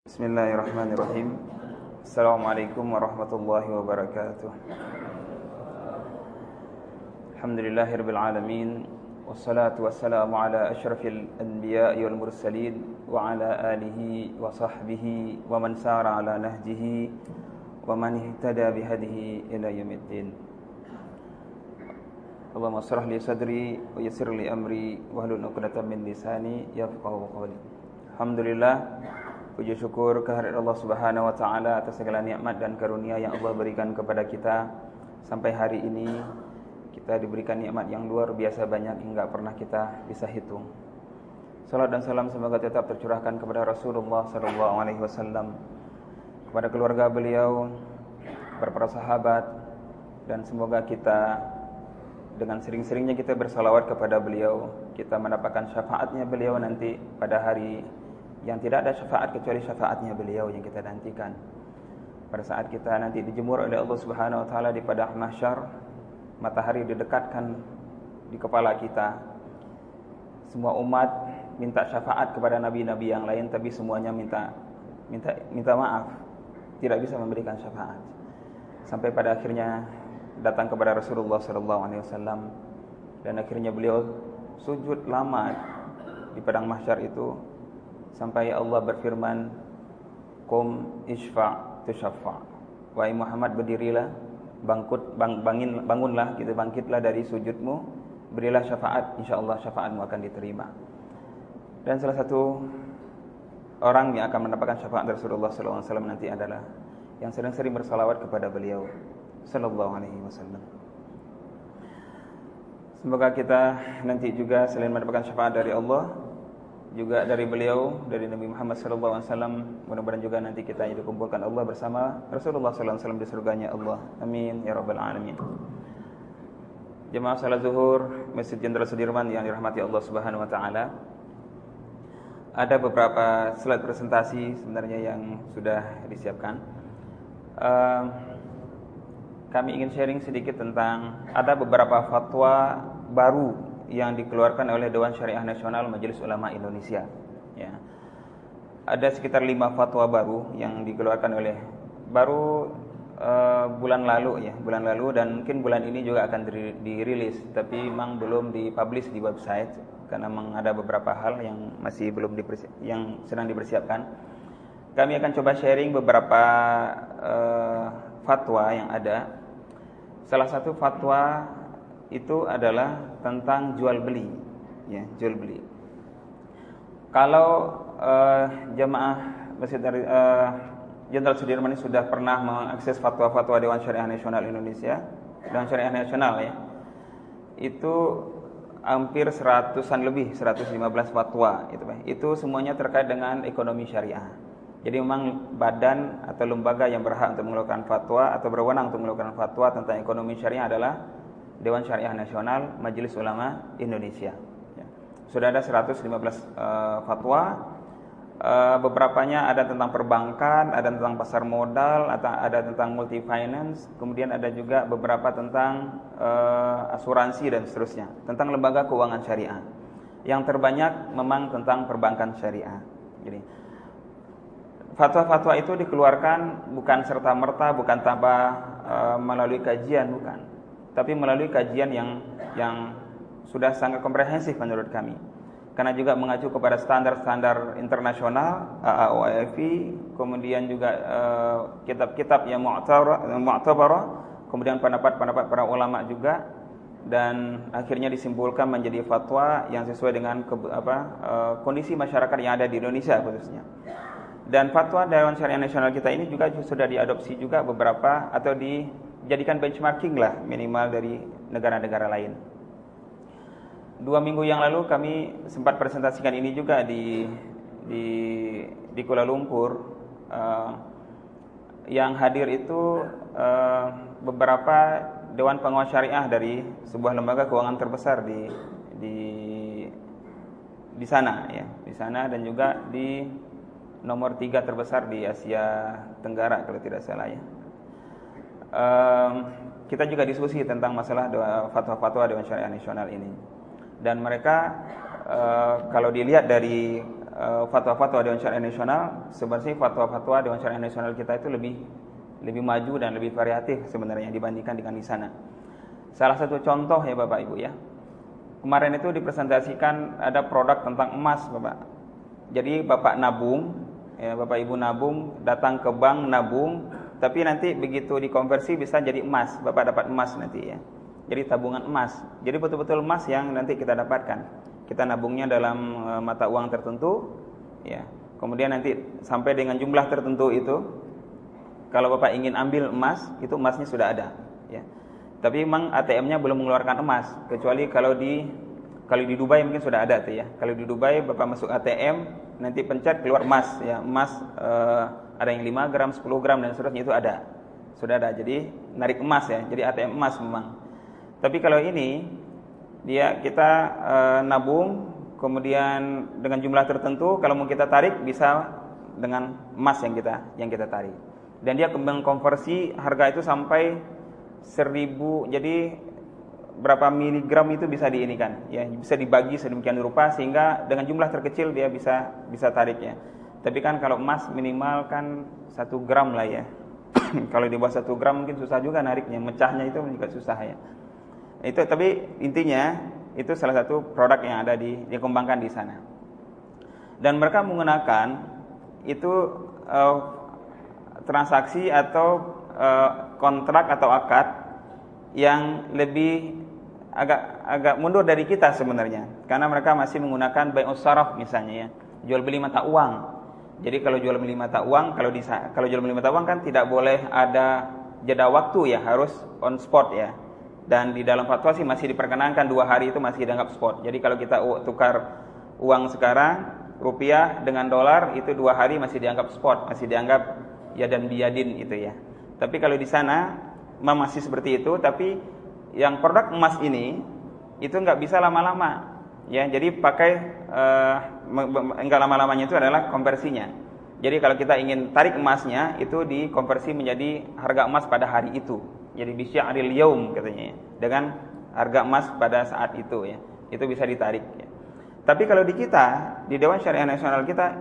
Bismillahirrahmanirrahim. Assalamualaikum warahmatullahi wabarakatuh. Alhamdulillahirabbil alamin wassalatu wassalamu ala asyrafil anbiya'i wal mursalin wa ala alihi wa sahbihi wa man sara ala nahjihi wa man ihtada bihadihi ila yaumiddin. Allahumma shrah li sadri wa yassir li amri wahlul 'uqdatam min lisani yafqahu qawli. Alhamdulillah, puji syukur kehadirat Allah Subhanahu wa taala atas segala nikmat dan karunia yang Allah berikan kepada kita. Sampai hari ini kita diberikan nikmat yang luar biasa banyak hingga pernah kita bisa hitung. Salat dan salam semoga tetap tercurahkan kepada Rasulullah sallallahu alaihi wasallam, kepada keluarga beliau, kepada para sahabat, dan semoga kita dengan sering-seringnya kita bersalawat kepada beliau, kita mendapatkan syafaatnya beliau nanti pada hari yang tidak ada syafaat kecuali syafaatnya beliau yang kita nantikan. Pada saat kita nanti dijemur oleh Allah Subhanahu wa taala di padang mahsyar, matahari didekatkan di kepala kita. Semua umat minta syafaat kepada nabi-nabi yang lain, tapi semuanya minta maaf, tidak bisa memberikan syafaat. Sampai pada akhirnya datang kepada Rasulullah sallallahu alaihi wasallam, dan akhirnya beliau sujud lama di padang mahsyar itu sampai Allah berfirman, "Qum isfa' tusyaffa." Wahai Muhammad, berdirilah, bangunlah, gitu, bangkitlah dari sujudmu, berilah syafaat, insyaallah syafaatmu akan diterima. Dan salah satu orang yang akan mendapatkan syafaat Rasulullah sallallahu alaihi wasallam nanti adalah yang sering-sering bersalawat kepada beliau sallallahu alaihi wasallam. Semoga kita nanti juga selain mendapatkan syafaat dari Allah, juga dari beliau, dari Nabi Muhammad sallallahu alaihi wasallam, mudah-mudahan juga nanti kita dikumpulkan Allah bersama Rasulullah sallallahu alaihi wasallam di surganya Allah. Amin ya rabbal alamin. Jemaah salat zuhur Masjid Jenderal Sudirman yang dirahmati Allah Subhanahu wa taala. Ada beberapa slide presentasi sebenarnya yang sudah disiapkan. Kami ingin sharing sedikit tentang ada beberapa fatwa baru yang dikeluarkan oleh Dewan Syariah Nasional Majelis Ulama Indonesia. Ya. Ada sekitar 5 fatwa baru yang dikeluarkan oleh bulan lalu, dan mungkin bulan ini juga akan dirilis, tapi memang belum dipublish di website karena memang ada beberapa hal yang masih yang sedang dipersiapkan. Kami akan coba sharing beberapa fatwa yang ada. Salah satu fatwa itu adalah tentang jual beli, ya, jual beli. Kalau jemaah Masjid Jenderal Sudirman ini sudah pernah mengakses fatwa-fatwa Dewan Syariah Nasional Indonesia, Dewan Syariah Nasional, ya, itu hampir 115 fatwa, itu semuanya terkait dengan ekonomi syariah. Jadi memang badan atau lembaga yang berhak untuk mengeluarkan fatwa atau berwenang untuk mengeluarkan fatwa tentang ekonomi syariah adalah Dewan Syariah Nasional Majelis Ulama Indonesia. Ya. Sudah ada 115 fatwa. Beberapanya ada tentang perbankan, ada tentang pasar modal, ada tentang multi finance, kemudian ada juga beberapa tentang asuransi dan seterusnya, tentang lembaga keuangan syariah. Yang terbanyak memang tentang perbankan syariah. Jadi fatwa-fatwa itu dikeluarkan bukan serta-merta, bukan tanpa melalui kajian, bukan, tapi melalui kajian yang sudah sangat komprehensif menurut kami. Karena juga mengacu kepada standar-standar internasional, AAOIFI, kemudian juga kitab-kitab yang mu'tabarah, kemudian pendapat-pendapat para ulama juga, dan akhirnya disimpulkan menjadi fatwa yang sesuai dengan kondisi masyarakat yang ada di Indonesia khususnya. Dan fatwa Dewan Syariah Nasional kita ini juga sudah diadopsi juga beberapa atau dijadikan benchmarking lah minimal dari negara-negara lain. 2 minggu yang lalu kami sempat presentasikan ini juga di Kuala Lumpur. Yang hadir itu beberapa dewan pengawas syariah dari sebuah lembaga keuangan terbesar di sana, ya, di sana, dan juga di nomor 3 terbesar di Asia Tenggara kalau tidak salah, ya. Kita juga diskusi tentang masalah fatwa-fatwa Dewan Syariah Nasional ini. Dan mereka kalau dilihat dari fatwa-fatwa Dewan Syariah Nasional, sebenarnya fatwa-fatwa Dewan Syariah Nasional kita itu lebih maju dan lebih variatif sebenarnya dibandingkan dengan di sana. Salah satu contoh ya Bapak Ibu ya. Kemarin itu dipresentasikan ada produk tentang emas Bapak. Jadi Bapak nabung, ya Bapak Ibu nabung, datang ke bank nabung, tapi nanti begitu dikonversi bisa jadi emas, Bapak dapat emas nanti ya. Jadi tabungan emas. Jadi betul-betul emas yang nanti kita dapatkan. Kita nabungnya dalam mata uang tertentu, ya. Kemudian nanti sampai dengan jumlah tertentu itu, kalau Bapak ingin ambil emas, itu emasnya sudah ada, ya. Tapi memang ATM-nya belum mengeluarkan emas, kecuali kalau di Dubai mungkin sudah ada tuh ya. Kalau di Dubai Bapak masuk ATM, nanti pencet keluar emas, ya. Emas ada yang 5 gram, 10 gram dan seterusnya itu ada. Sudah ada. Jadi narik emas ya. Jadi ATM emas memang. Tapi kalau ini kita nabung, kemudian dengan jumlah tertentu kalau mau kita tarik bisa dengan emas yang kita tarik. Dan dia mengkonversi harga itu sampai 1000, jadi berapa miligram itu bisa diinikan ya, bisa dibagi sedemikian rupa sehingga dengan jumlah terkecil dia bisa tarik ya. Tapi kan kalau emas minimal kan 1 gram lah ya. Kalau di bawah 1 gram mungkin susah juga nariknya, mecahnya itu juga susah ya. Itu tapi intinya itu salah satu produk yang ada dikembangkan di sana. Dan mereka menggunakan itu transaksi atau kontrak atau akad yang lebih agak mundur dari kita sebenarnya. Karena mereka masih menggunakan bai'us saraf misalnya ya, jual beli mata uang. Jadi kalau jual beli mata uang, kalau jual beli mata uang kan tidak boleh ada jeda waktu ya, harus on spot ya. Dan di dalam fatwa sih masih diperkenankan 2 hari itu masih dianggap spot. Jadi kalau kita tukar uang sekarang rupiah dengan dolar itu 2 hari masih dianggap spot, masih dianggap yadan biyadin itu ya. Tapi kalau di sana masih seperti itu, tapi yang produk emas ini itu nggak bisa lama-lama ya. Jadi pakai enggak lama-lamanya itu adalah konversinya. Jadi kalau kita ingin tarik emasnya itu dikonversi menjadi harga emas pada hari itu. Jadi bisya'ril yaum katanya ya, dengan harga emas pada saat itu ya. Itu bisa ditarik ya. Tapi kalau di kita, di Dewan Syariah Nasional kita,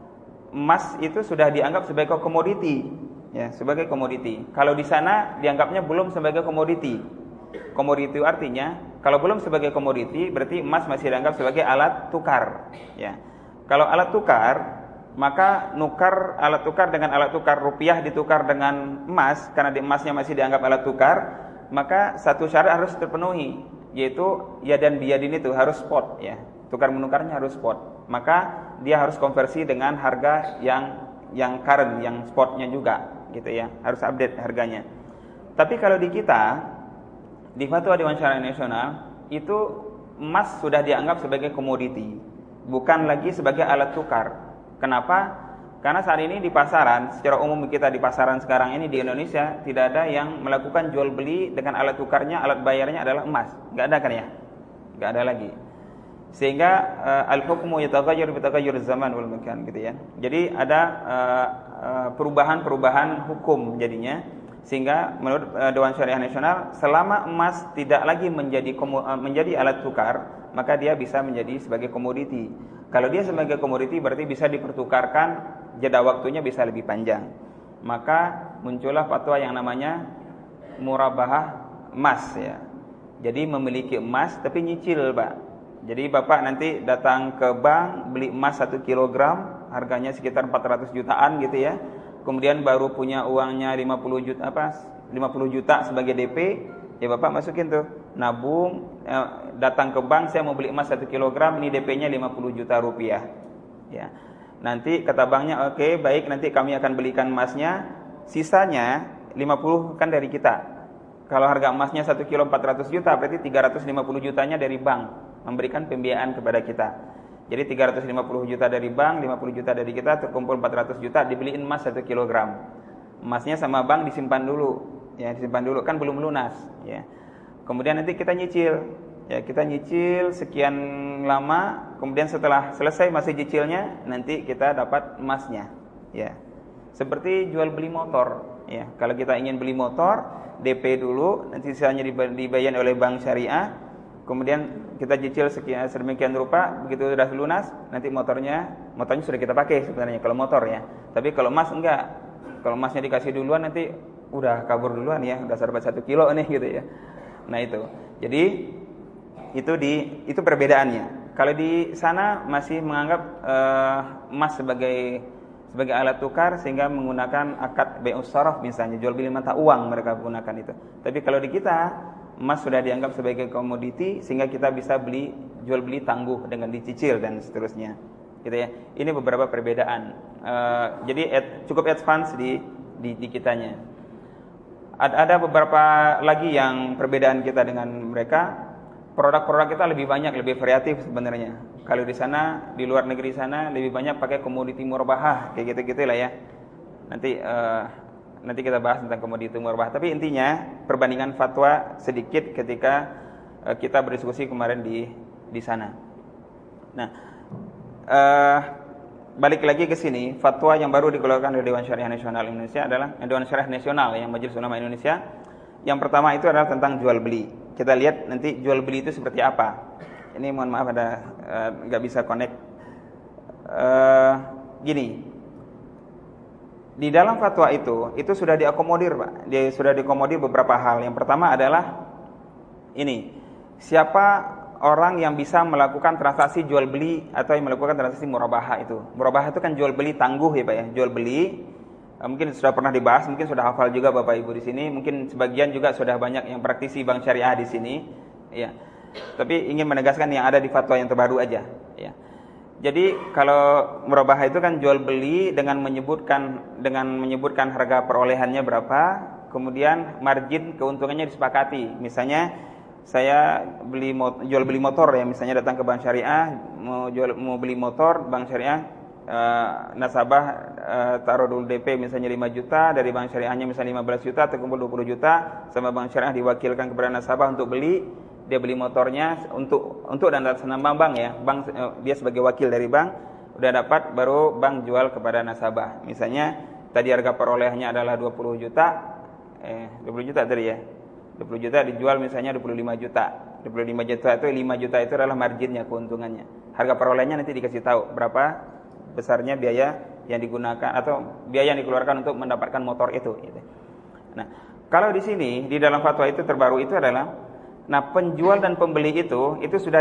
emas itu sudah dianggap sebagai komoditi ya, sebagai komoditi. Kalau di sana dianggapnya belum sebagai komoditi. Komoditi artinya kalau belum sebagai komoditi berarti emas masih dianggap sebagai alat tukar ya. Kalau alat tukar, maka nukar alat tukar dengan alat tukar rupiah ditukar dengan emas, karena di emasnya masih dianggap alat tukar, maka satu syarat harus terpenuhi, yaitu ya dan biyadin itu harus spot ya. Tukar menukarnya harus spot. Maka dia harus konversi dengan harga yang current, yang spotnya juga gitu ya. Harus update harganya. Tapi kalau di kita, di Fatwa Dewan Syariah Nasional, itu emas sudah dianggap sebagai komoditi, bukan lagi sebagai alat tukar. Kenapa? Karena saat ini di pasaran, secara umum kita di pasaran sekarang ini di Indonesia tidak ada yang melakukan jual beli dengan alat tukarnya, alat bayarnya adalah emas. Enggak ada kan ya? Enggak ada lagi. Sehingga al-hukmu yataghayyar bi taghayyur zaman wal makan gitu ya. Jadi ada perubahan-perubahan hukum jadinya, sehingga menurut Dewan Syariah Nasional selama emas tidak lagi menjadi alat tukar, maka dia bisa menjadi sebagai komoditi. Kalau dia sebagai komoditi berarti bisa dipertukarkan, jeda waktunya bisa lebih panjang. Maka muncullah fatwa yang namanya murabahah emas ya. Jadi memiliki emas tapi nyicil, Pak. Jadi Bapak nanti datang ke bank beli emas 1 kilogram, harganya sekitar 400 jutaan gitu ya. Kemudian baru punya uangnya 50 juta sebagai DP, ya Bapak masukin tuh, nabung, datang ke bank, saya mau beli emas 1 kilogram, ini DP-nya 50 juta rupiah. Ya. Nanti kata banknya, oke, baik, nanti kami akan belikan emasnya, sisanya 50 kan dari kita. Kalau harga emasnya 1 kilo 400 juta, berarti 350 jutanya dari bank, memberikan pembiayaan kepada kita. Jadi 350 juta dari bank, 50 juta dari kita, terkumpul 400 juta, dibeliin emas 1 kilogram. Emasnya sama bank disimpan dulu. Ya, disimpan dulu, kan belum lunas ya. Kemudian nanti kita nyicil. Ya, kita nyicil sekian lama, kemudian setelah selesai masa cicilnya, nanti kita dapat emasnya. Ya. Seperti jual beli motor, ya. Kalau kita ingin beli motor, DP dulu, nanti sisanya dibayar oleh bank syariah. kemudian kita cicil sedemikian rupa, begitu sudah lunas, nanti motornya sudah kita pakai sebenarnya kalau motor ya. Tapi kalau emas enggak. Kalau emasnya dikasih duluan nanti udah kabur duluan ya, udah sampai 1 kilo nih gitu ya. Nah itu. Jadi itu perbedaannya. Kalau di sana masih menganggap emas sebagai alat tukar sehingga menggunakan akad bai'us saraf misalnya, jual beli mata uang mereka gunakan itu. Tapi kalau di kita emas sudah dianggap sebagai komoditi sehingga kita bisa jual beli tangguh dengan dicicil dan seterusnya. Gitu ya. Ini beberapa perbedaan. Jadi cukup advance di kitanya. Ada beberapa lagi yang perbedaan kita dengan mereka. Produk-produk kita lebih banyak, lebih variatif sebenarnya. Kalau di sana, di luar negeri sana lebih banyak pakai komoditi murabahah, kayak gitu-gitu lah ya. Nanti kita bahas tentang komoditi murabahah. Tapi intinya perbandingan fatwa sedikit ketika kita berdiskusi kemarin di sana. Nah, balik lagi ke sini, fatwa yang baru dikeluarkan oleh Dewan Syariah Nasional Indonesia adalah Dewan Syariah Nasional yang Majelis Ulama Indonesia. Yang pertama itu adalah tentang jual beli. Kita lihat nanti jual beli itu seperti apa. Ini mohon maaf ada nggak bisa connect. Gini, di dalam fatwa itu sudah diakomodir Pak. Sudah diakomodir beberapa hal. Yang pertama adalah ini, siapa orang yang bisa melakukan transaksi jual beli atau yang melakukan transaksi murabahah itu. Murabahah itu kan jual beli tangguh ya Pak ya, jual beli. Mungkin sudah pernah dibahas, mungkin sudah hafal juga Bapak Ibu di sini, mungkin sebagian juga sudah banyak yang praktisi bank syariah di sini, ya. Tapi ingin menegaskan yang ada di fatwa yang terbaru aja, ya. Jadi kalau murabahah itu kan jual beli dengan menyebutkan harga perolehannya berapa, kemudian margin keuntungannya disepakati. Misalnya saya jual beli motor ya, misalnya datang ke bank syariah mau beli motor, bank syariah nasabah taruh dulu DP misalnya 5 juta, dari bank syariahnya misalnya 15 juta, terkumpul 20 juta, sama bank syariah diwakilkan kepada nasabah untuk beli, dia beli motornya untuk dan atas nama bank ya, bank dia sebagai wakil dari bank, udah dapat baru bank jual kepada nasabah. Misalnya tadi harga perolehannya adalah 20 juta, 20 juta tadi ya, 20 juta dijual misalnya 25 juta. 25 juta itu 5 juta itu adalah marginnya, keuntungannya. Harga perolehannya nanti dikasih tahu berapa besarnya biaya yang digunakan atau biaya yang dikeluarkan untuk mendapatkan motor itu gitu. Nah, kalau di sini di dalam fatwa itu terbaru itu adalah penjual dan pembeli itu sudah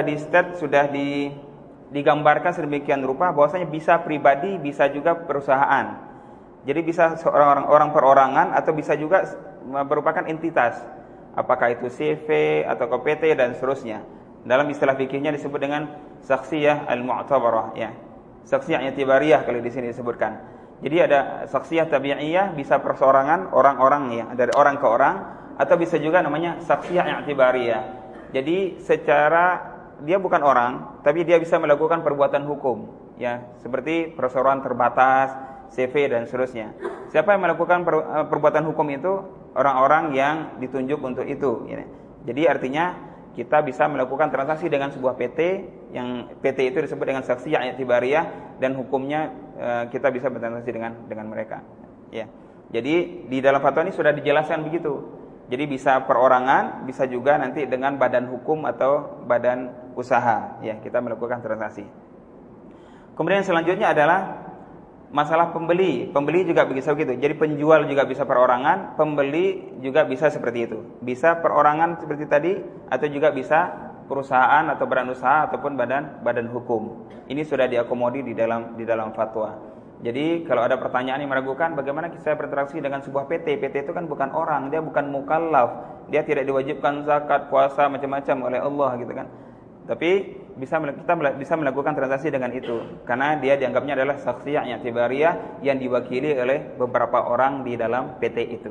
digambarkan sedemikian rupa bahwasanya bisa pribadi, bisa juga perusahaan. Jadi bisa orang perorangan atau bisa juga merupakan entitas. Apakah itu CV atau PT dan seterusnya. Dalam istilah fikihnya disebut dengan saksiyah al-mu'tabarah ya. Saksiyah i'tibariyah kalau di sini disebutkan. Jadi ada saksiyah tabi'iyah, bisa perseorangan, orang-orang ya, dari orang ke orang, atau bisa juga namanya saksiyah i'tibariyah. Jadi secara dia bukan orang, tapi dia bisa melakukan perbuatan hukum ya, seperti perseorangan terbatas, CV dan seterusnya. Siapa yang melakukan perbuatan hukum itu? Orang-orang yang ditunjuk untuk itu ya. Jadi artinya kita bisa melakukan transaksi dengan sebuah PT, yang PT itu disebut dengan saksiyah i'tibariyah, dan hukumnya kita bisa bertransaksi dengan mereka. Ya. Jadi di dalam fatwa ini sudah dijelaskan begitu. Jadi bisa perorangan, bisa juga nanti dengan badan hukum atau badan usaha. Ya, kita melakukan transaksi. Kemudian selanjutnya adalah masalah pembeli. Pembeli juga bisa begitu. Jadi penjual juga bisa perorangan, pembeli juga bisa seperti itu. Bisa perorangan seperti tadi, atau juga bisa perusahaan atau badan usaha ataupun badan hukum. Ini sudah diakomodir di dalam fatwa. Jadi kalau ada pertanyaan yang meragukan bagaimana saya berinteraksi dengan sebuah PT. PT itu kan bukan orang, dia bukan mukallaf, dia tidak diwajibkan zakat, puasa macam-macam oleh Allah gitu kan. Tapi kita bisa melakukan transaksi dengan itu karena dia dianggapnya adalah saksiyah i'tibariyah yang diwakili oleh beberapa orang di dalam PT itu.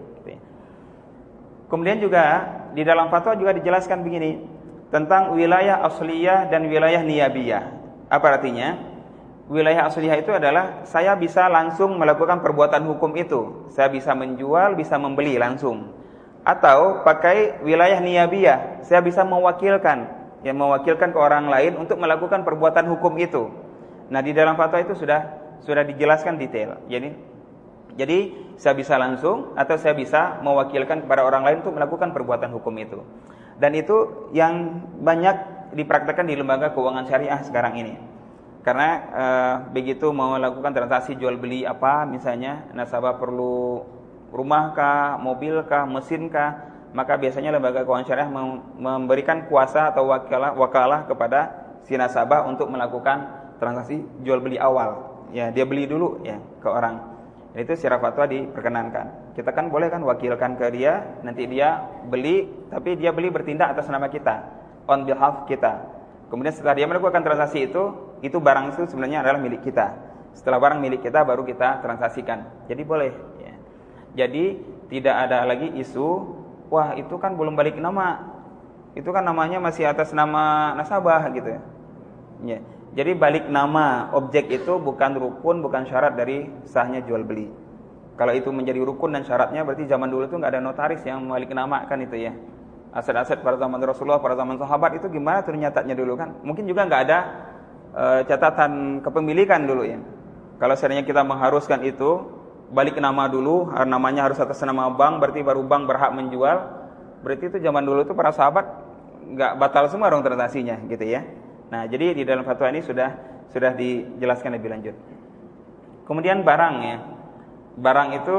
Kemudian juga di dalam fatwa juga dijelaskan begini tentang wilayah asliyah dan wilayah niyabiyah. Apa artinya? Wilayah asliyah itu adalah saya bisa langsung melakukan perbuatan hukum itu. Saya bisa menjual, bisa membeli langsung. Atau pakai wilayah niyabiyah, saya bisa mewakilkan ke orang lain untuk melakukan perbuatan hukum itu. Nah, di dalam fatwa itu sudah dijelaskan detail. Jadi saya bisa langsung atau saya bisa mewakilkan kepada orang lain untuk melakukan perbuatan hukum itu. Dan itu yang banyak dipraktekkan di lembaga keuangan syariah sekarang ini. Karena begitu mau melakukan transaksi jual beli apa misalnya, nasabah perlu rumah kah, mobil kah, mesin kah, maka biasanya lembaga keuangan syariah memberikan kuasa atau wakalah kepada si nasabah untuk melakukan transaksi jual beli awal. Ya, dia beli dulu ya ke orang. Itu secara fatwa diperkenankan. Kita kan boleh kan wakilkan ke dia, nanti dia beli, tapi dia beli bertindak atas nama kita, on behalf kita. Kemudian setelah dia melakukan transaksi itu barang itu sebenarnya adalah milik kita. Setelah barang milik kita baru kita transaksikan. Jadi boleh ya. Jadi tidak ada lagi isu, wah itu kan belum balik nama. Itu kan namanya masih atas nama nasabah gitu ya. Ya. Jadi balik nama objek itu bukan rukun, bukan syarat dari sahnya jual beli. Kalau itu menjadi rukun dan syaratnya, berarti zaman dulu itu nggak ada notaris yang balik nama kan itu ya. Aset-aset pada zaman Rasulullah, pada zaman sahabat itu gimana tuh nyatatnya dulu kan? Mungkin juga nggak ada catatan kepemilikan dulu ya. Kalau seandainya kita mengharuskan itu balik nama dulu, namanya harus atas nama bank, berarti baru bank berhak menjual. Berarti itu zaman dulu itu para sahabat nggak batal semua dong transaksinya gitu ya. Nah, jadi di dalam fatwa ini sudah dijelaskan lebih lanjut. Kemudian barang ya. Barang itu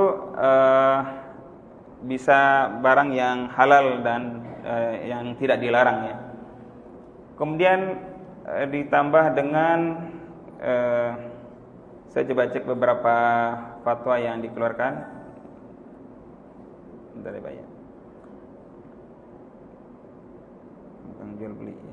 bisa barang yang halal dan yang tidak dilarang ya. Kemudian ditambah dengan saya coba cek beberapa fatwa yang dikeluarkan. Bentar ya, Pak ya. Tentang jual beli ya.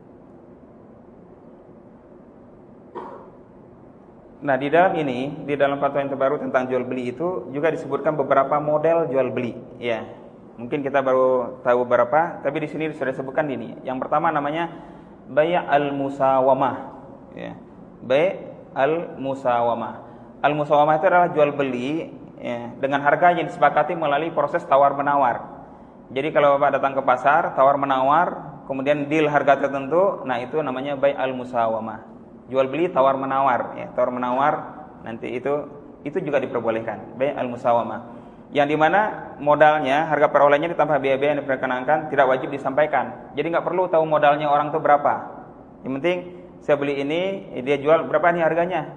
Nah, di dalam fatwa yang terbaru tentang jual beli itu juga disebutkan beberapa model jual beli, ya. Mungkin kita baru tahu beberapa, tapi di sini sudah disebutkan ini. Yang pertama namanya bai' al-musawamah, ya. Bai' al-musawamah. Al-musawamah itu adalah jual beli ya, dengan harga yang disepakati melalui proses tawar menawar. Jadi kalau Bapak datang ke pasar, tawar menawar, kemudian deal harga tertentu, nah itu namanya bai' al-musawamah. Jual beli tawar menawar ya, tawar menawar nanti itu juga diperbolehkan, bai' al-musawamah. Yang dimana modalnya, harga perolehnya ditambah biaya-biaya yang diperkenankan, tidak wajib disampaikan. Jadi nggak perlu tahu modalnya orang itu berapa. Yang penting saya beli ini, dia jual berapa nih harganya?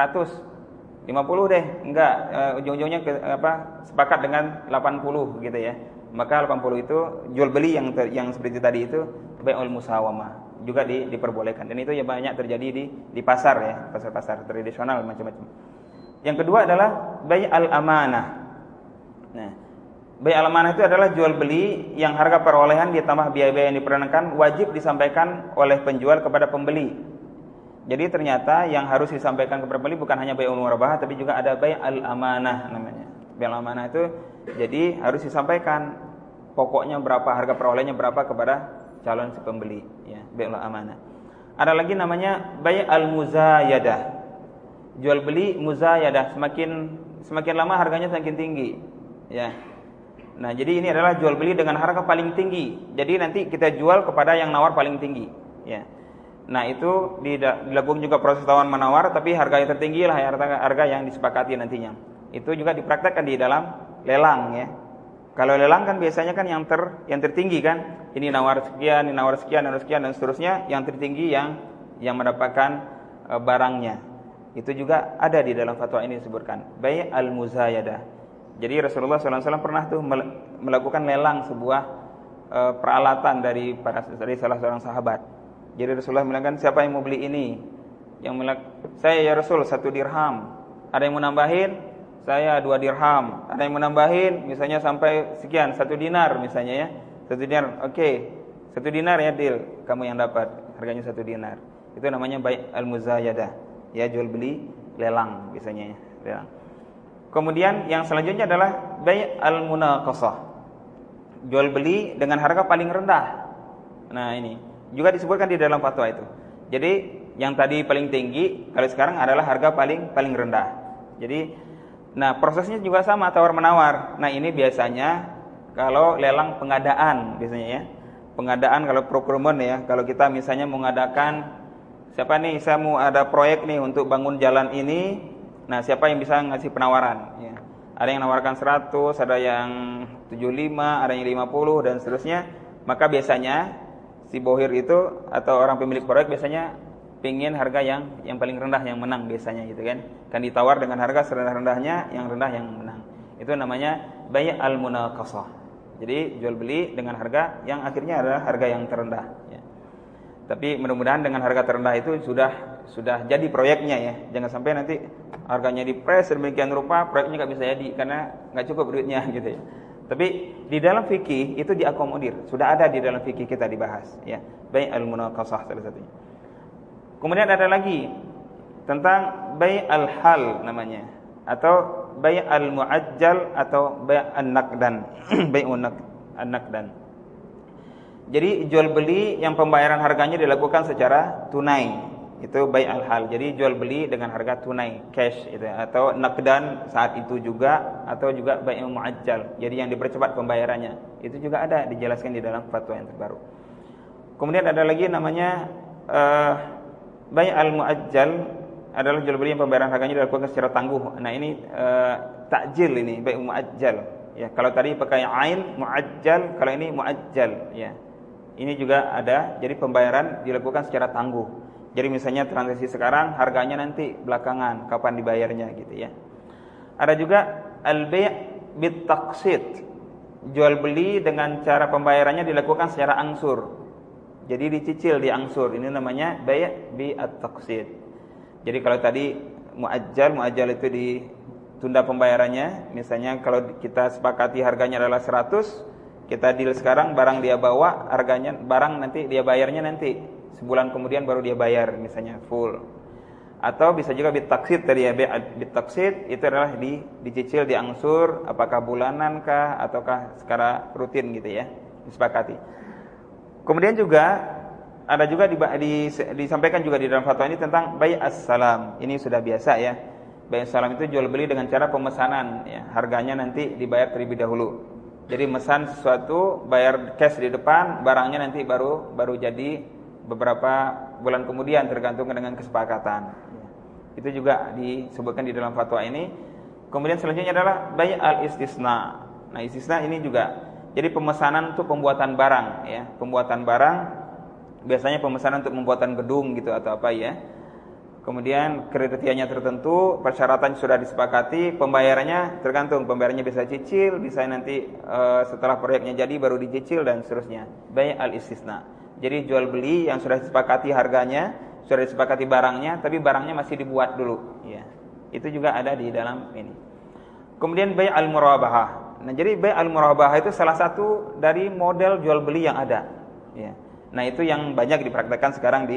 100, 50 deh, enggak, ujung-ujungnya sepakat dengan 80 gitu ya. Maka 80 itu jual beli yang seperti tadi itu bai' al-musawamah. Juga diperbolehkan, dan itu ya banyak terjadi di pasar ya, pasar-pasar tradisional macam-macam. Yang kedua adalah bai' al-amanah. Nah, bai' al-amanah itu adalah jual beli yang harga perolehan ditambah biaya-biaya yang diperkenankan wajib disampaikan oleh penjual kepada pembeli. Jadi ternyata yang harus disampaikan kepada pembeli bukan hanya bai' al-murabahah, tapi juga ada bai' al-amanah namanya. Bai' al-amanah itu jadi harus disampaikan pokoknya berapa, harga perolehannya berapa kepada calon si pembeli ya, bai' al-amanah. Ada lagi namanya bai' al-muzayadah. Jual beli muzayadah, semakin lama harganya semakin tinggi ya. Nah, jadi ini adalah jual beli dengan harga paling tinggi. Jadi nanti kita jual kepada yang nawar paling tinggi ya. Nah, itu dilakukan juga proses tawar menawar, tapi harga yang tertinggi lah harga yang disepakati nantinya. Itu juga dipraktekkan di dalam lelang ya. Kalau lelang kan biasanya kan yang tertinggi kan, ini nawar sekian, ini nawar sekian, dan seterusnya, yang tertinggi yang mendapatkan barangnya. Itu juga ada di dalam fatwa ini disebutkan bai' al-muzayadah. Jadi Rasulullah SAW pernah tuh melakukan lelang sebuah peralatan dari salah seorang sahabat. Jadi Rasulullah mengatakan, siapa yang mau beli ini? Saya ya Rasul 1 dirham. Ada yang mau nambahin? Saya 2 dirham. Ada yang menambahin misalnya sampai sekian, 1 dinar misalnya ya. 1 dinar, oke. 1 dinar ya deal, kamu yang dapat. Harganya 1 dinar. Itu namanya bai' al-muzayadah. Ya, jual beli lelang biasanya ya, lelang. Kemudian yang selanjutnya adalah bai' al-munaqashah. Jual beli dengan harga paling rendah. Nah, ini juga disebutkan di dalam fatwa itu. Jadi yang tadi paling tinggi, kalau sekarang adalah harga paling rendah. Jadi nah, prosesnya juga sama, tawar menawar. Nah, ini biasanya kalau lelang pengadaan biasanya ya. Pengadaan kalau procurement ya, kalau kita misalnya mengadakan, siapa nih, saya mau ada proyek nih untuk bangun jalan ini. Nah, siapa yang bisa ngasih penawaran ya. Ada yang menawarkan 100, ada yang 75, ada yang 50 dan seterusnya. Maka biasanya si bohir itu atau orang pemilik proyek biasanya pingin harga yang paling rendah yang menang biasanya gitu kan. Kan ditawar dengan harga serendah-rendahnya, yang rendah yang menang. Itu namanya bai' al-munaqashah. Jadi jual beli dengan harga yang akhirnya adalah harga yang terendah ya. Tapi mudah-mudahan dengan harga terendah itu sudah jadi proyeknya ya. Jangan sampai nanti harganya dipres sedemikian rupa proyeknya enggak bisa jadi karena enggak cukup duitnya gitu ya. Tapi di dalam fikih itu diakomodir, sudah ada di dalam fikih kita dibahas ya. Bai' al-munaqashah salah satunya. Kemudian ada lagi tentang bai' al-hal namanya atau bai' al-mu'ajjal atau bai' an-naqdan. Bai' an-naqdan. Jadi jual beli yang pembayaran harganya dilakukan secara tunai. Itu bai' al-hal. Jadi jual beli dengan harga tunai, cash itu atau naqdan saat itu juga atau juga bai' mu'ajjal. Jadi yang dipercepat pembayarannya. Itu juga ada dijelaskan di dalam fatwa yang terbaru. Kemudian ada lagi namanya bai' al-mu'ajjal adalah jual beli yang pembayaran harganya dilakukan secara tangguh. Nah, ini takjil ini bai' mu'ajjal. Ya, kalau tadi pakai ain mu'ajjal, kalau ini mu'ajjal ya. Ini juga ada, jadi pembayaran dilakukan secara tangguh. Jadi misalnya transaksi sekarang, harganya nanti belakangan, kapan dibayarnya gitu ya. Ada juga al-bai' bit taqsid. Jual beli dengan cara pembayarannya dilakukan secara angsur. Jadi dicicil di angsur. Ini namanya bai' bi at-taqsid. Jadi kalau tadi mu'ajjal itu ditunda pembayarannya. Misalnya kalau kita sepakati harganya adalah 100, kita deal sekarang, barang dia bawa, harganya barang nanti dia bayarnya nanti sebulan kemudian baru dia bayar misalnya full. Atau bisa juga bit taqsid tadi ya, bit taqsid itu adalah dicicil di angsur, apakah bulanan kah ataukah secara rutin gitu ya, disepakati. Kemudian juga ada juga disampaikan juga di dalam fatwa ini tentang bai' as-salam. Ini sudah biasa ya. Bai' as-salam itu jual beli dengan cara pemesanan ya, harganya nanti dibayar terlebih dahulu. Jadi mesan sesuatu, bayar cash di depan, barangnya nanti baru jadi beberapa bulan kemudian tergantung dengan kesepakatan. Itu juga disebutkan di dalam fatwa ini. Kemudian selanjutnya adalah bai' al-istisna. Nah, istisna ini juga jadi pemesanan untuk pembuatan barang ya, pembuatan barang biasanya pemesanan untuk pembuatan gedung gitu atau apa ya. Kemudian kriterianya tertentu, persyaratan sudah disepakati, pembayarannya tergantung, pembayarannya bisa cicil, bisa nanti setelah proyeknya jadi baru dicicil dan seterusnya. Bai' al-istisna. Jadi jual beli yang sudah disepakati harganya, sudah disepakati barangnya, tapi barangnya masih dibuat dulu ya. Itu juga ada di dalam ini. Kemudian bai' al-murabahah. Nah, jadi bai' al-murabahah itu salah satu dari model jual beli yang ada ya. Nah, itu yang banyak dipraktikkan sekarang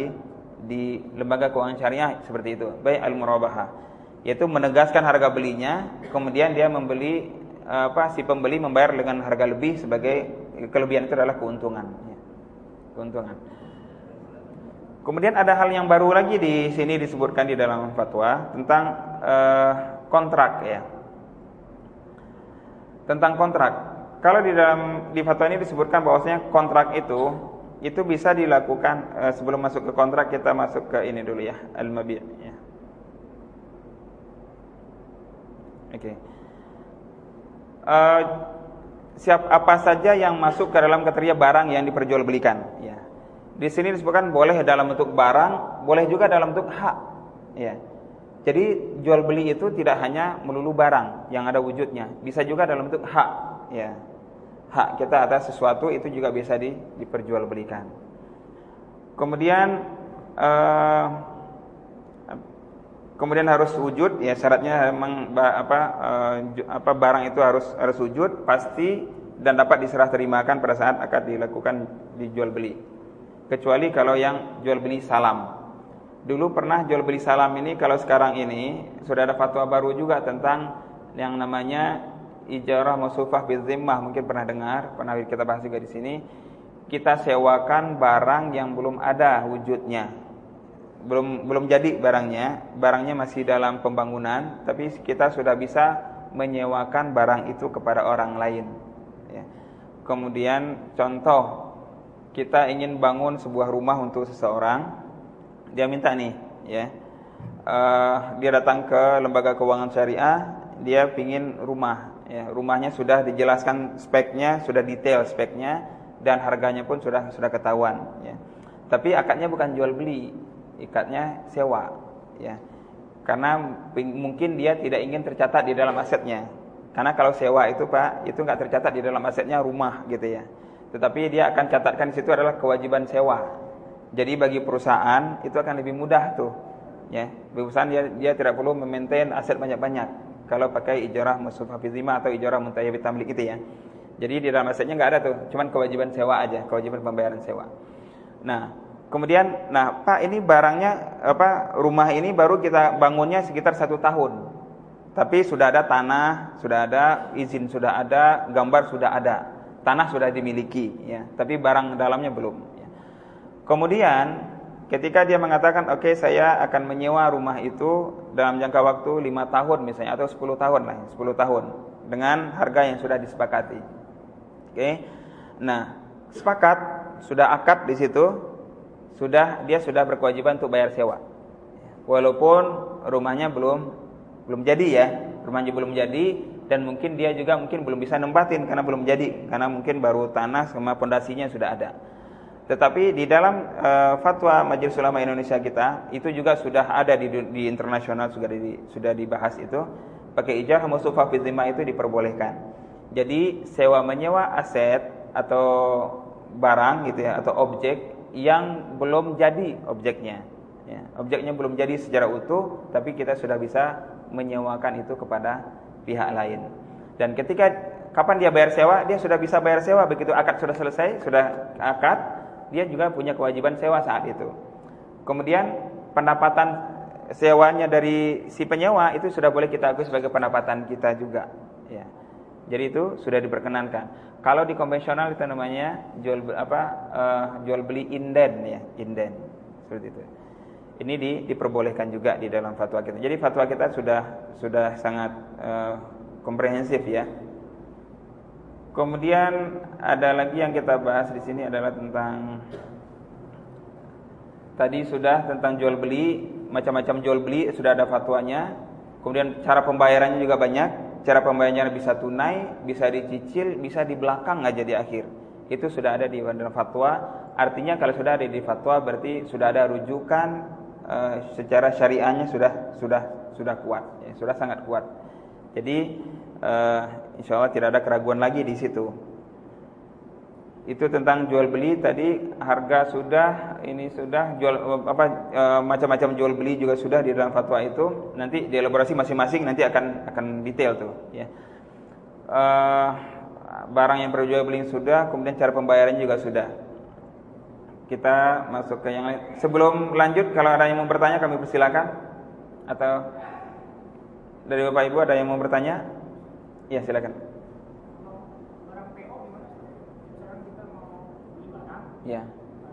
di lembaga keuangan syariah seperti itu, bai' al-murabahah, yaitu menegaskan harga belinya, kemudian dia membeli si pembeli membayar dengan harga lebih sebagai kelebihan itu adalah keuntungan ya. Keuntungan. Kemudian ada hal yang baru lagi di sini disebutkan di dalam fatwa tentang kontrak ya. Tentang kontrak. Kalau di fatwa ini disebutkan bahwasanya kontrak itu bisa dilakukan sebelum masuk ke kontrak, kita masuk ke ini dulu ya, al-mabi' ya. Oke. Apa saja yang masuk ke dalam kriteria barang yang diperjualbelikan ya. Di sini disebutkan boleh dalam bentuk barang, boleh juga dalam bentuk hak ya. Jadi jual beli itu tidak hanya melulu barang yang ada wujudnya, bisa juga dalam bentuk hak ya. Hak kita atas sesuatu itu juga bisa diperjualbelikan. Kemudian harus wujud ya, syaratnya memang barang itu harus wujud pasti dan dapat diserah terimakan pada saat akad dilakukan dijual beli. Kecuali kalau yang jual beli salam. Dulu pernah jual beli salam ini, kalau sekarang ini sudah ada fatwa baru juga tentang yang namanya ijarah mausufah bidzimmah, mungkin pernah dengar, pernah kita bahas juga di sini. Kita sewakan barang yang belum ada wujudnya, belum jadi barangnya masih dalam pembangunan, tapi kita sudah bisa menyewakan barang itu kepada orang lain ya. Kemudian contoh, kita ingin bangun sebuah rumah untuk seseorang, dia minta nih ya, dia datang ke lembaga keuangan syariah, dia pingin rumah ya, rumahnya sudah dijelaskan speknya, sudah detail speknya, dan harganya pun sudah ketahuan ya. Tapi akadnya bukan jual beli, ikatnya sewa ya. Karena mungkin dia tidak ingin tercatat di dalam asetnya. Karena kalau sewa itu Pak, itu enggak tercatat di dalam asetnya rumah gitu ya. Tetapi dia akan catatkan di situ adalah kewajiban sewa. Jadi bagi perusahaan itu akan lebih mudah tuh. Ya, perusahaan dia tidak perlu memaintain aset banyak-banyak kalau pakai ijarah musafah fi dhimah atau ijarah muntahiya bitamlik itu ya. Jadi di dalam asetnya enggak ada tuh, cuman kewajiban sewa aja, kewajiban pembayaran sewa. Nah, kemudian, Pak ini barangnya rumah ini baru kita bangunnya sekitar 1 tahun. Tapi sudah ada tanah, sudah ada izin, sudah ada gambar, sudah ada. Tanah sudah dimiliki ya, tapi barang dalamnya belum ya. Kemudian ketika dia mengatakan oke, saya akan menyewa rumah itu dalam jangka waktu 5 tahun misalnya atau 10 tahun lah, 10 tahun dengan harga yang sudah disepakati. Oke. Nah, sepakat, sudah akad di situ. Dia sudah berkewajiban untuk bayar sewa. Walaupun rumahnya belum jadi ya, rumahnya belum jadi dan mungkin dia juga belum bisa nempatin karena belum jadi, karena mungkin baru tanah sama pondasinya sudah ada. Tetapi di dalam fatwa Majelis Ulama Indonesia kita itu juga sudah ada di internasional sudah dibahas itu, pakai ijarah musafah fi dhimah itu diperbolehkan. Jadi sewa menyewa aset atau barang gitu ya, atau objek yang belum jadi objeknya ya. Objeknya belum jadi secara utuh, tapi kita sudah bisa menyewakan itu kepada pihak lain. Dan kapan dia bayar sewa, dia sudah bisa bayar sewa begitu akad sudah selesai, sudah akad, dia juga punya kewajiban sewa saat itu. Kemudian pendapatan sewanya dari si penyewa itu sudah boleh kita akui sebagai pendapatan kita juga ya. Jadi itu sudah diperkenankan. Kalau di konvensional itu namanya jual beli inden ya, inden. Seperti itu. Ini diperbolehkan juga di dalam fatwa kita. Jadi fatwa kita sudah sangat komprehensif ya. Kemudian ada lagi yang kita bahas di sini adalah tentang tadi sudah tentang jual beli, macam-macam jual beli sudah ada fatwanya. Kemudian cara pembayarannya juga banyak. Cara pembayarannya bisa tunai, bisa dicicil, bisa di belakang aja di akhir. Itu sudah ada di dalam fatwa. Artinya kalau sudah ada di fatwa berarti sudah ada rujukan secara syariahnya sudah kuat, ya, sudah sangat kuat. Jadi insyaallah tidak ada keraguan lagi di situ. Itu tentang jual beli tadi, harga sudah, ini sudah macam-macam jual beli juga sudah di dalam fatwa itu. Nanti di elaborasi masing-masing nanti akan detail tuh ya. Barang yang perlu jual beli sudah, kemudian cara pembayarannya juga sudah. Kita masuk ke yang lain. Sebelum lanjut, kalau ada yang mau bertanya kami persilakan. Atau dari Bapak Ibu ada yang mau bertanya? Ya, silakan. Ya.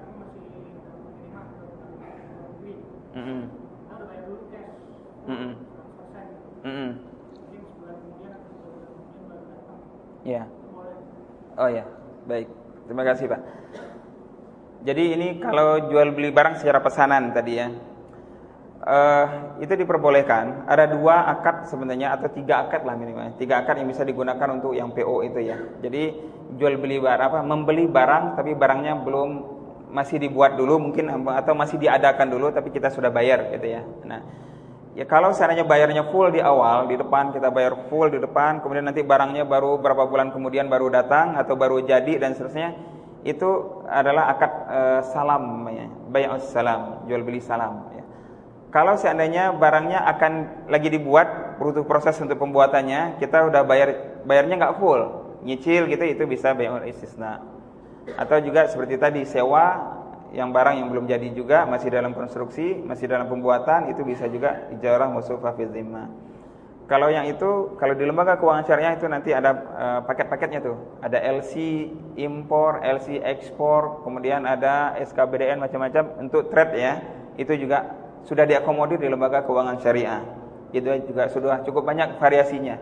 Ya. Oh ya, baik. Terima kasih Pak. Jadi ini kalau jual beli barang secara pesanan tadi ya, itu diperbolehkan. Ada 2 akad sebenarnya atau 3 akad lah minimal. 3 akad yang bisa digunakan untuk yang PO itu ya. Jadi jual beli membeli barang tapi barangnya masih dibuat dulu mungkin atau masih diadakan dulu tapi kita sudah bayar gitu ya. Nah, ya kalau seandainya bayarnya full di awal, di depan kita bayar full di depan, kemudian nanti barangnya baru berapa bulan kemudian baru datang atau baru jadi dan seterusnya, itu adalah akad salam namanya, bai'us salam, jual beli salam ya. Kalau seandainya barangnya akan lagi dibuat, butuh proses untuk pembuatannya, kita udah bayarnya enggak full, nyicil gitu, itu bisa bai'ul istisna. Atau juga seperti tadi sewa yang barang yang belum jadi juga masih dalam konstruksi, masih dalam pembuatan, itu bisa juga ijarah musafah fi dhimah. Kalau yang itu, kalau di lembaga keuangan syariah itu nanti ada paket-paketnya tuh. Ada LC impor, LC ekspor, kemudian ada SKBDN macam-macam untuk trade ya. Itu juga sudah diakomodir di lembaga keuangan syariah. Itu juga sudah cukup banyak variasinya.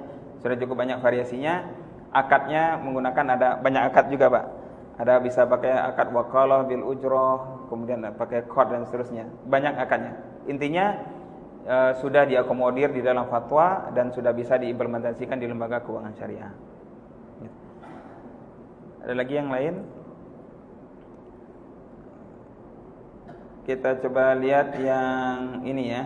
Akadnya menggunakan ada banyak akad juga, Pak. Ada bisa pakai akad wakalah bil ujrah, kemudian pakai qard dan seterusnya. Banyak akadnya. Intinya sudah diakomodir di dalam fatwa dan sudah bisa diimplementasikan di lembaga keuangan syariah. Ada lagi yang lain? kita coba lihat yang ini ya.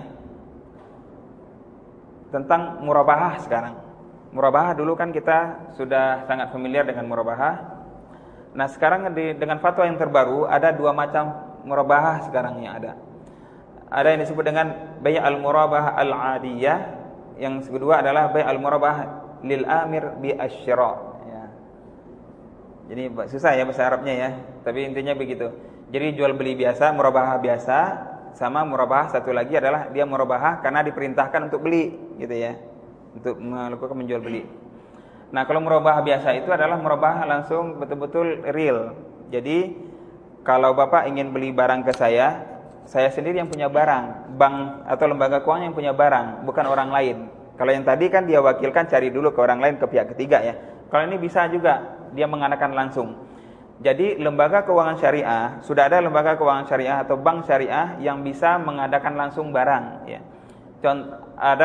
Tentang murabahah sekarang. Murabahah dulu kan kita sudah sangat familiar dengan murabahah. Nah, sekarang dengan fatwa yang terbaru ada dua macam murabahah sekarang yang ada. Ada yang disebut dengan bai' al-murabahah al-'adiyah, yang kedua adalah bai' al-murabahah lil amir bi asy-syira'. Ya. Jadi susah ya bahasa Arabnya ya, tapi intinya begitu. Jadi jual beli biasa, murabahah biasa, sama murabahah satu lagi adalah dia murabahah karena diperintahkan untuk beli, gitu ya. Untuk melakukan menjual beli. Nah, kalau murabahah biasa itu adalah murabahah langsung betul-betul real. Jadi kalau Bapak ingin beli barang ke saya sendiri yang punya barang, bank atau lembaga keuangan yang punya barang, bukan orang lain. Kalau yang tadi kan dia wakilkan cari dulu ke orang lain, ke pihak ketiga ya. Kalau ini bisa juga dia mengadakan langsung. Jadi lembaga keuangan syariah, sudah ada lembaga keuangan syariah atau bank syariah yang bisa mengadakan langsung barang ya. Ada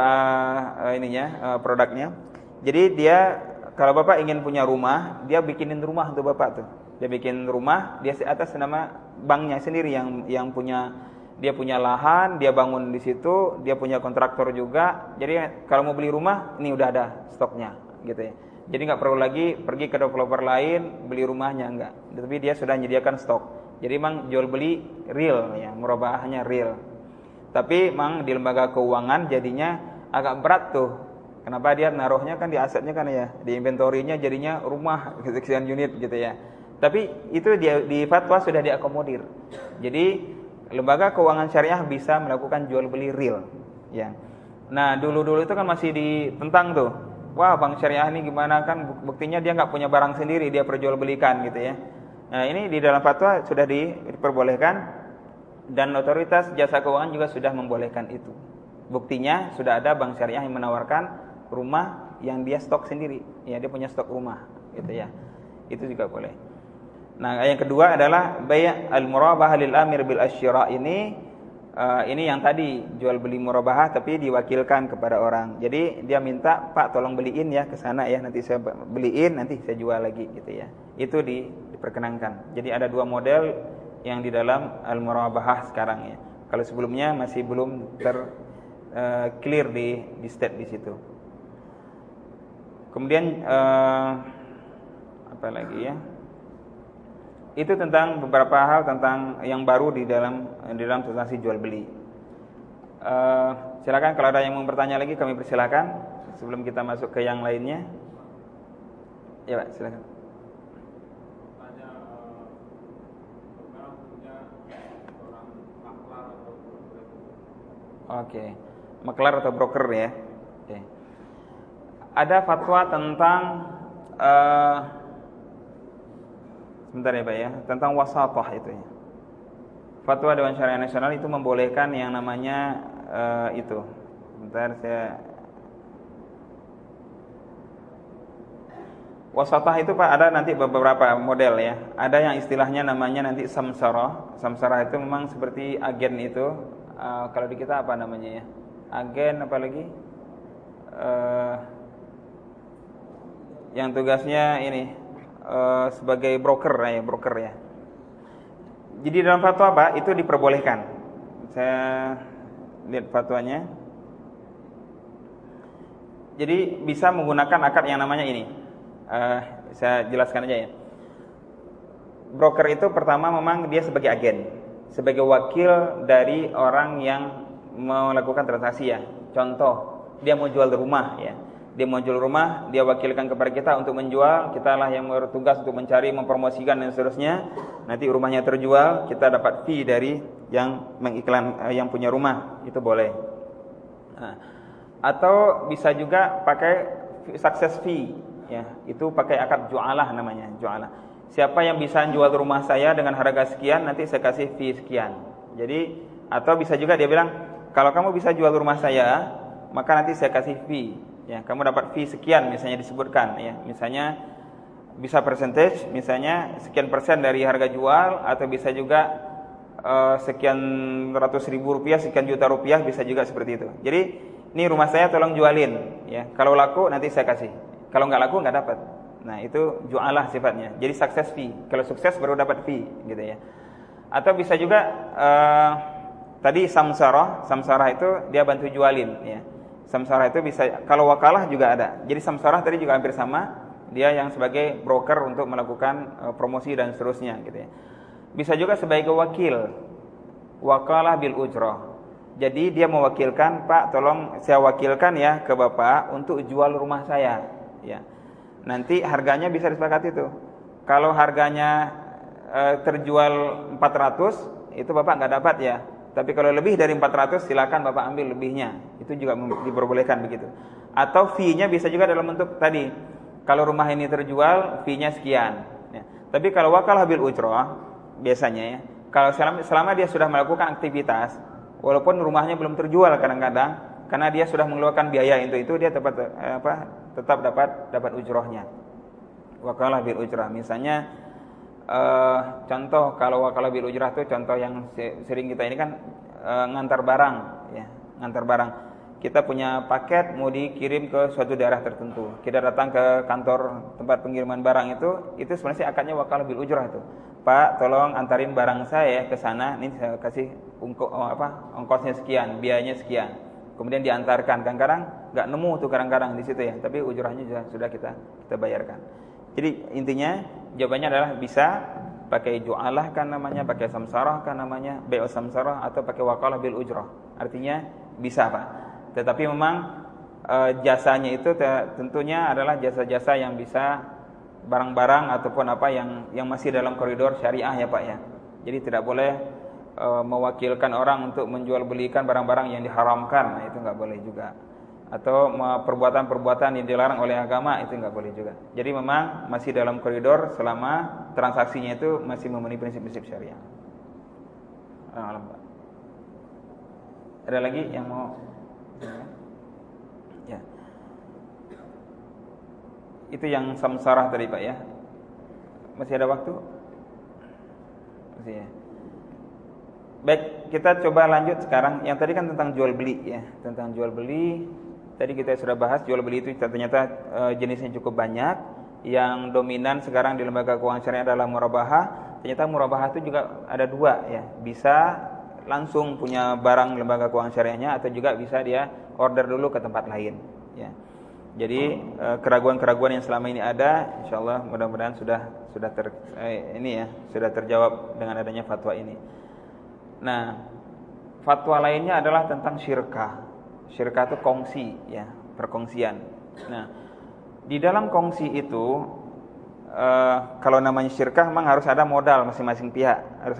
produknya. Jadi dia, kalau Bapak ingin punya rumah, dia bikinin rumah untuk Bapak tuh. Dia bikin rumah, dia atas nama banknya sendiri yang punya, dia punya lahan, dia bangun di situ, dia punya kontraktor juga. Jadi kalau mau beli rumah, ini udah ada stoknya, gitu ya. Jadi nggak perlu lagi pergi ke developer lain beli rumahnya, enggak. Tapi dia sudah menyediakan stok. Jadi memang jual beli real ya, murabahahnya real. Tapi memang di lembaga keuangan jadinya agak berat tuh. Kenapa? Dia naruhnya kan di asetnya kan ya, di inventorinya jadinya rumah sekian unit gitu ya. Tapi itu di fatwa sudah diakomodir. Jadi lembaga keuangan syariah bisa melakukan jual beli real ya. Nah, dulu-dulu itu kan masih ditentang tuh. Wah, bank syariah ini gimana, kan buktinya dia nggak punya barang sendiri, dia perjualbelikan gitu ya. Nah, ini di dalam fatwa sudah diperbolehkan dan otoritas jasa keuangan juga sudah membolehkan itu. Buktinya sudah ada bank syariah yang menawarkan rumah yang dia stok sendiri, ya dia punya stok rumah gitu ya. Itu juga boleh. Nah, yang kedua adalah bai' al-murabahah lil amir bil asy-syira'. Ini yang tadi jual beli murabahah tapi diwakilkan kepada orang. Jadi dia minta, "Pak, tolong beliin ya ke sana ya, nanti saya beliin, nanti saya jual lagi," gitu ya. Itu diperkenankan. Jadi ada dua model yang di dalam al-murabahah sekarang ya. Kalau sebelumnya masih belum clear di state di situ. Kemudian apa lagi ya? Itu tentang beberapa hal tentang yang baru di dalam transaksi jual beli. Silakan kalau ada yang mau bertanya lagi kami persilakan sebelum kita masuk ke yang lainnya. Ya, Pak, silakan. Oke. Maklar atau broker ya. Oke. Ada fatwa tentang sebentar ya Pak ya, tentang wasatah itu ya. Fatwa Dewan Syariah Nasional itu membolehkan yang namanya itu. Sebentar wasatah itu Pak ada nanti beberapa model ya. Ada yang istilahnya namanya nanti samsarah. Samsarah itu memang seperti agen itu. Kalau di kita apa namanya ya? Agen apa lagi? Yang tugasnya ini sebagai broker ya. Jadi dalam fatwa Pak itu diperbolehkan. Saya lihat fatwanya. Jadi bisa menggunakan akad yang namanya ini. Saya jelaskan aja ya. Broker itu pertama memang dia sebagai agen, sebagai wakil dari orang yang melakukan transaksi ya. Contoh, dia mau jual rumah ya. Dia mau jual rumah, dia wakilkan kepada kita untuk menjual, kitalah yang bertugas untuk mencari, mempromosikan dan seterusnya. Nanti rumahnya terjual, kita dapat fee dari yang mengiklan, yang punya rumah, itu boleh. Nah, atau bisa juga pakai success fee, ya, itu pakai akad ju'alah namanya, ju'alah. Siapa yang bisa jual rumah saya dengan harga sekian, nanti saya kasih fee sekian. Jadi, atau bisa juga dia bilang, kalau kamu bisa jual rumah saya, maka nanti saya kasih fee. Ya, kamu dapat fee sekian misalnya disebutkan ya. Misalnya bisa percentage, misalnya sekian persen dari harga jual, atau bisa juga sekian ratus ribu rupiah, sekian juta rupiah, bisa juga seperti itu. Jadi ini rumah saya tolong jualin ya. Kalau laku nanti saya kasih. Kalau nggak laku nggak dapat. Nah, itu jualah sifatnya. Jadi success fee. Kalau sukses baru dapat fee gitu ya. Atau bisa juga tadi samsarah itu dia bantu jualin ya. Samsarah itu bisa, kalau wakalah juga ada. Jadi samsarah tadi juga hampir sama, dia yang sebagai broker untuk melakukan promosi dan seterusnya gitu ya. Bisa juga sebagai wakil, wakalah bil ujrah. Jadi dia mewakilkan, Pak tolong saya wakilkan ya ke Bapak untuk jual rumah saya ya. Nanti harganya bisa disepakati tuh. Kalau harganya terjual 400, itu Bapak nggak dapat ya. Tapi kalau lebih dari 400 silakan Bapak ambil lebihnya. Itu juga diperbolehkan begitu. Atau fee-nya bisa juga dalam bentuk tadi. Kalau rumah ini terjual, fee-nya sekian ya. Tapi kalau wakalah bil ujrah biasanya ya, kalau selama dia sudah melakukan aktivitas, walaupun rumahnya belum terjual kadang-kadang, karena dia sudah mengeluarkan biaya untuk itu, dia tetap dapat ujrahnya. Wakalah bil ujrah. Misalnya contoh kalau wakalah bil ujrah itu contoh yang sering kita ini kan ngantar barang ya, ngantar barang. Kita punya paket mau dikirim ke suatu daerah tertentu. Kita datang ke kantor tempat pengiriman barang itu sebenarnya akadnya wakalah bil ujrah itu. Pak, tolong antarin barang saya ke sana, ini saya kasih ongkosnya sekian, biayanya sekian. Kemudian diantarkan. Kadang-kadang enggak nemu tuh kadang-kadang di situ ya, tapi ujrahnya sudah kita bayarkan. Jadi intinya jawabannya adalah bisa pakai ju'alah kan namanya, pakai samsarah kan namanya, bai'us samsarah, atau pakai wakalah bil ujrah. Artinya bisa, Pak. Tetapi memang jasanya itu tentunya adalah jasa-jasa yang bisa barang-barang ataupun apa yang masih dalam koridor syariah ya, Pak ya. Jadi tidak boleh mewakilkan orang untuk menjual belikan barang-barang yang diharamkan. Nah, itu enggak boleh juga. Atau perbuatan-perbuatan yang dilarang oleh agama, itu enggak boleh juga. Jadi memang masih dalam koridor selama transaksinya itu masih memenuhi prinsip-prinsip syariah. Ada lagi yang mau? Ya. Itu yang samsarah tadi, Pak ya. Masih ada waktu? Masih ya. Baik, kita coba lanjut sekarang. Yang tadi kan tentang jual beli ya, tentang jual beli. Tadi kita sudah bahas jual beli itu ternyata jenisnya cukup banyak. Yang dominan sekarang di lembaga keuangan syariah adalah murabahah. Ternyata murabahah itu juga ada dua ya. Bisa langsung punya barang lembaga keuangan syariahnya, atau juga bisa dia order dulu ke tempat lain ya. Jadi keraguan-keraguan yang selama ini ada, insyaallah mudah-mudahan sudah terjawab dengan adanya fatwa ini. Nah, fatwa lainnya adalah tentang syirkah. Syirkah itu kongsi ya, perkongsian. Nah, di dalam kongsi itu kalau namanya syirkah memang harus ada modal masing-masing pihak,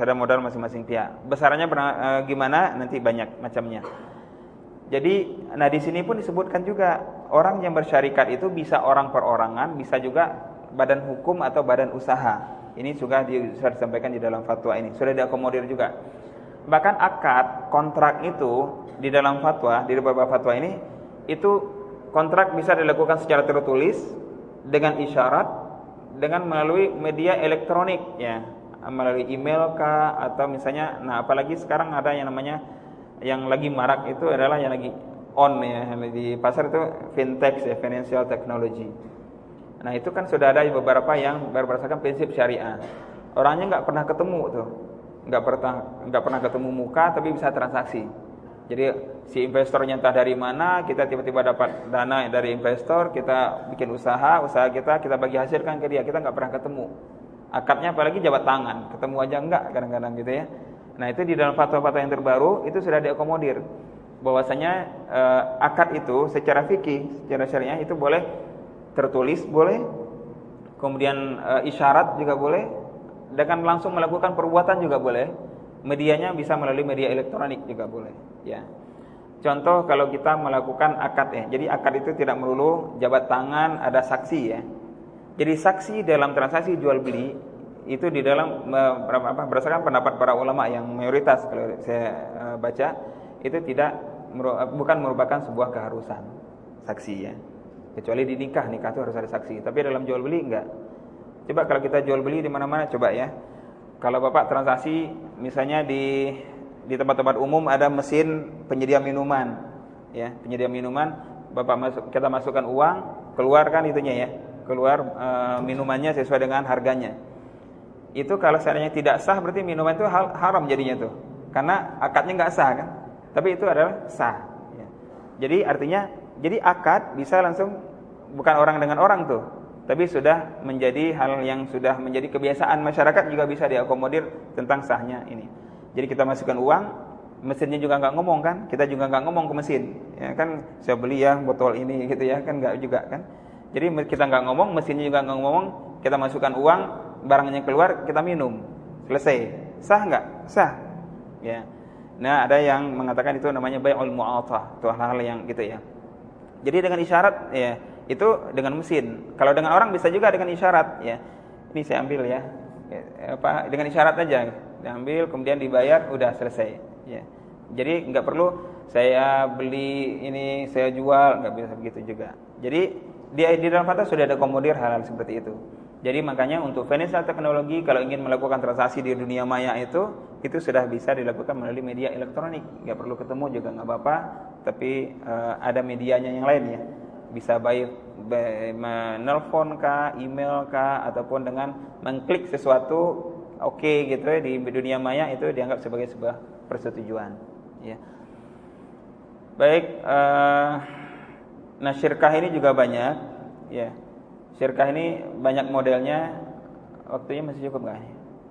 Besarnya gimana nanti banyak macamnya. Jadi, nah di sini pun disebutkan juga orang yang bersyarikat itu bisa orang perorangan, bisa juga badan hukum atau badan usaha. Ini sudah disampaikan di dalam fatwa ini, sudah diakomodir juga. Bahkan akad kontrak itu di dalam fatwa, di beberapa fatwa ini, itu kontrak bisa dilakukan secara tertulis dengan isyarat, dengan melalui media elektronik ya, melalui email kah, atau misalnya, nah apalagi sekarang ada yang namanya, yang lagi marak itu adalah yang lagi on ya di pasar itu fintech ya, financial technology. Nah itu kan sudah ada beberapa yang berdasarkan prinsip syariah. Orangnya nggak pernah ketemu tuh, nggak pernah ketemu muka, tapi bisa transaksi. Jadi si investornya entah dari mana, kita tiba-tiba dapat dana dari investor, kita bikin usaha kita bagi hasilkan ke dia, kita nggak pernah ketemu. Akadnya apalagi jabat tangan, ketemu aja enggak kadang-kadang gitu ya. Nah itu di dalam fatwa-fatwa yang terbaru itu sudah diakomodir bahwasanya akad itu secara fikih, secara syariah itu boleh tertulis, boleh, kemudian isyarat juga boleh, dengan langsung melakukan perbuatan juga boleh. Medianya bisa melalui media elektronik juga boleh ya. Contoh kalau kita melakukan akad ya. Jadi akad itu tidak melulu jabat tangan, ada saksi ya. Jadi saksi dalam transaksi jual beli itu di dalam berdasarkan pendapat para ulama yang mayoritas kalau saya baca itu bukan merupakan sebuah keharusan saksi ya. Kecuali di nikah itu harus ada saksi. Tapi dalam jual beli enggak. Coba kalau kita jual beli di mana-mana coba ya. Kalau Bapak transaksi misalnya di tempat-tempat umum ada mesin penyedia minuman ya, penyedia minuman, kita masukkan uang, keluarkan itunya ya. Keluar minumannya sesuai dengan harganya. Itu kalau seandainya tidak sah berarti minuman itu haram jadinya tuh. Karena akadnya nggak sah kan. Tapi itu adalah sah. Ya. Jadi artinya, jadi akad bisa langsung bukan orang dengan orang tuh. Tapi sudah menjadi hal yang sudah menjadi kebiasaan masyarakat juga bisa diakomodir tentang sahnya ini. Jadi kita masukkan uang, mesinnya juga nggak ngomong kan, kita juga nggak ngomong ke mesin, ya kan, saya beli ya botol ini gitu ya kan, nggak juga kan. Jadi kita nggak ngomong, mesinnya juga nggak ngomong, kita masukkan uang, barangnya keluar, kita minum, selesai. Sah nggak? Sah. Ya. Nah ada yang mengatakan itu namanya bai'ul mu'athah, itu hal-hal yang gitu ya. Jadi dengan isyarat ya, itu dengan mesin. Kalau dengan orang bisa juga dengan isyarat ya. Ini saya ambil ya, dengan isyarat aja, diambil kemudian dibayar, udah selesai. Ya. Jadi nggak perlu saya beli ini saya jual, nggak bisa begitu juga. Jadi di dalam fatwa sudah ada akomodir hal-hal seperti itu. Jadi makanya untuk financial teknologi kalau ingin melakukan transaksi di dunia maya itu sudah bisa dilakukan melalui media elektronik. Nggak perlu ketemu juga nggak apa-apa, tapi ada medianya yang lain ya. Bisa baik menelpon kah, email kah, ataupun dengan mengklik sesuatu oke gitu ya, di dunia maya itu dianggap sebagai sebuah persetujuan. Ya. Baik, nah syirkah ini juga banyak ya. Syirkah ini banyak modelnya. Waktunya masih cukup nggak?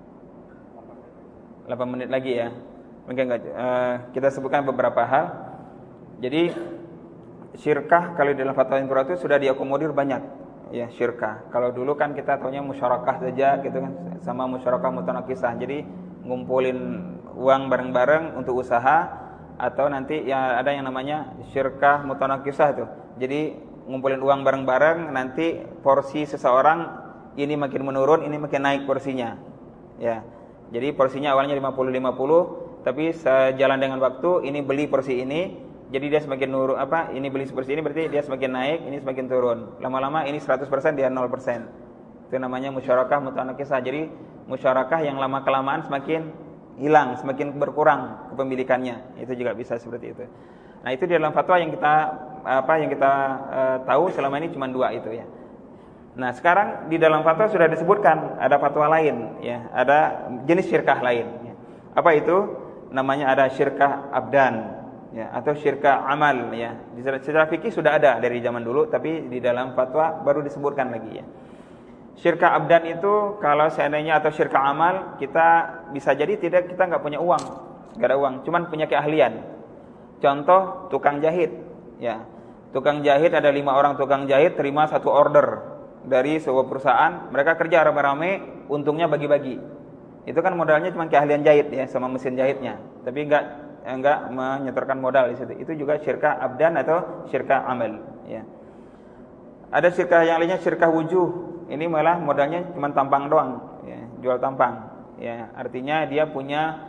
8 menit lagi ya. Mungkin nggak. Kita sebutkan beberapa hal. Jadi syirkah kalau di dalam fatwa Impro itu sudah diakomodir banyak ya syirkah. Kalau dulu kan kita taunya musyarakah saja gitu kan, sama musyarakah mutanakisah. Jadi ngumpulin uang bareng-bareng untuk usaha, atau nanti ya ada yang namanya syirkah mutanakisah tuh. Jadi ngumpulin uang bareng-bareng, nanti porsi seseorang ini makin menurun, ini makin naik porsinya. Ya. Jadi porsinya awalnya 50-50, tapi sejalan dengan waktu ini beli porsi ini, jadi dia semakin nurun ini beli porsi ini berarti dia semakin naik, ini semakin turun. Lama-lama ini 100%, dia 0%. Itu namanya musyarakah mutanakisah. Jadi musyarakah yang lama-kelamaan semakin hilang, semakin berkurang kepemilikannya. Itu juga bisa seperti itu. Nah, itu di dalam fatwa yang kita tahu selama ini cuma 2 itu ya. Nah, sekarang di dalam fatwa sudah disebutkan ada fatwa lain ya, ada jenis syirkah lain ya. Apa itu? Namanya ada syirkah abdan ya, atau syirkah amal ya. Secara fikih sudah ada dari zaman dulu, tapi di dalam fatwa baru disebutkan lagi ya. Syirkah abdan itu kalau seandainya, atau syirkah amal, kita bisa jadi kita nggak punya uang, nggak ada uang, cuman punya keahlian. Contoh tukang jahit ya. Tukang jahit ada 5 orang tukang jahit terima 1 order dari sebuah perusahaan, mereka kerja rame-rame, untungnya bagi-bagi. Itu kan modalnya cuma keahlian jahit ya sama mesin jahitnya, tapi enggak menyetorkan modal di situ. Itu juga syirkah abdan atau syirkah amal ya. Ada syirkah yang lainnya syirkah wujuh. Ini malah modalnya cuma tampang doang ya, jual tampang ya. Artinya dia punya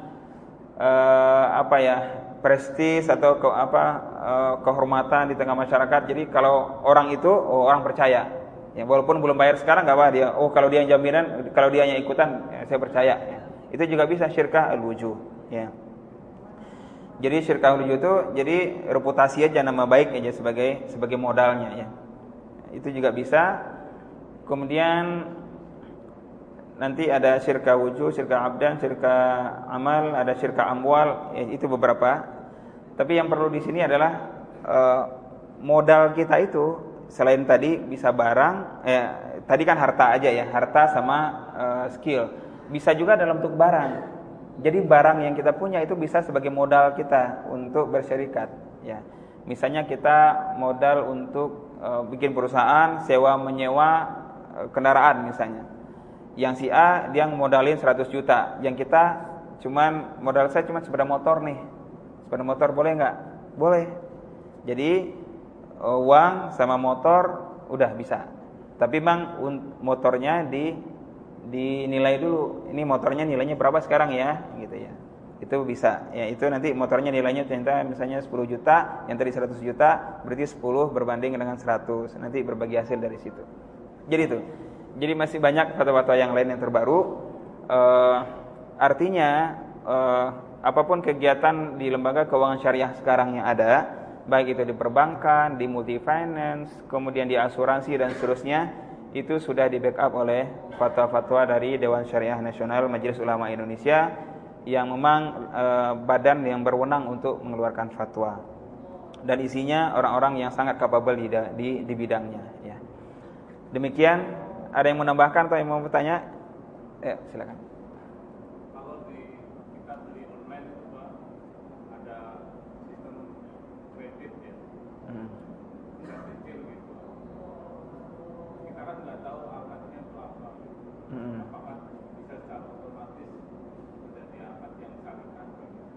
prestis atau kehormatan di tengah masyarakat. Jadi kalau orang itu orang percaya ya, walaupun belum bayar sekarang nggak apa, dia kalau dia yang jaminan, kalau dia yang ikutan ya, saya percaya ya. Itu juga bisa syirkah al-wujuh ya. Jadi syirkah al-wujuh itu jadi reputasi aja, nama baik aja sebagai modalnya ya. Itu juga bisa. Kemudian nanti ada syirkah wujuh, syirkah abdan, syirkah amal, ada syirkah amwal ya, itu beberapa. Tapi yang perlu di sini adalah modal kita itu selain tadi bisa barang, tadi kan harta aja ya, harta sama skill. Bisa juga dalam bentuk barang. Jadi barang yang kita punya itu bisa sebagai modal kita untuk bersyarikat ya. Misalnya kita modal untuk bikin perusahaan, sewa menyewa kendaraan misalnya. Yang si A dia modalin 100 juta, yang kita modal saya cuma sepeda motor nih. Sepeda motor boleh nggak? Boleh. Jadi uang sama motor udah bisa. Tapi Bang, motornya dinilai dulu. Ini motornya nilainya berapa sekarang ya, gitu ya. Itu bisa. Ya, itu nanti motornya nilainya ternyata misalnya 10 juta, yang tadi 100 juta, berarti 10 berbanding dengan 100. Nanti berbagi hasil dari situ. Jadi itu. Jadi masih banyak fatwa-fatwa yang lain yang terbaru. Artinya apapun kegiatan di lembaga keuangan syariah sekarang yang ada, baik itu di perbankan, di multi finance, kemudian di asuransi dan seterusnya, itu sudah di backup oleh fatwa-fatwa dari Dewan Syariah Nasional Majelis Ulama Indonesia yang memang badan yang berwenang untuk mengeluarkan fatwa, dan isinya orang-orang yang sangat capable di bidangnya ya. Demikian, ada yang menambahkan atau yang mau bertanya? Ya, silakan. Kalau kita beli online itu Pak, ada sistem kredit ya. Tidak kecil gitu. Kita kan nggak tahu akadnya itu apa. Apakah bisa secara otomatis menjadi akad yang syariah?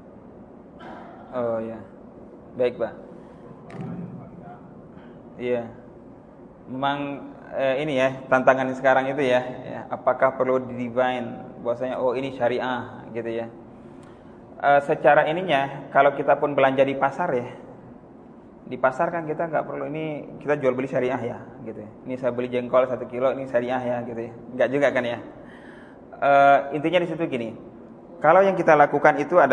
Oh ya, baik Pak. Iya, memang ini ya tantangan sekarang itu ya, apakah perlu di-define bahwasanya oh ini syariah gitu ya. Secara ininya, kalau kita pun belanja di pasar ya, di pasar kan kita nggak perlu ini kita jual beli syariah ya gitu ya. Ini saya beli jengkol 1 kilo ini syariah ya gitu ya, nggak juga kan ya. Intinya di situ gini, kalau yang kita lakukan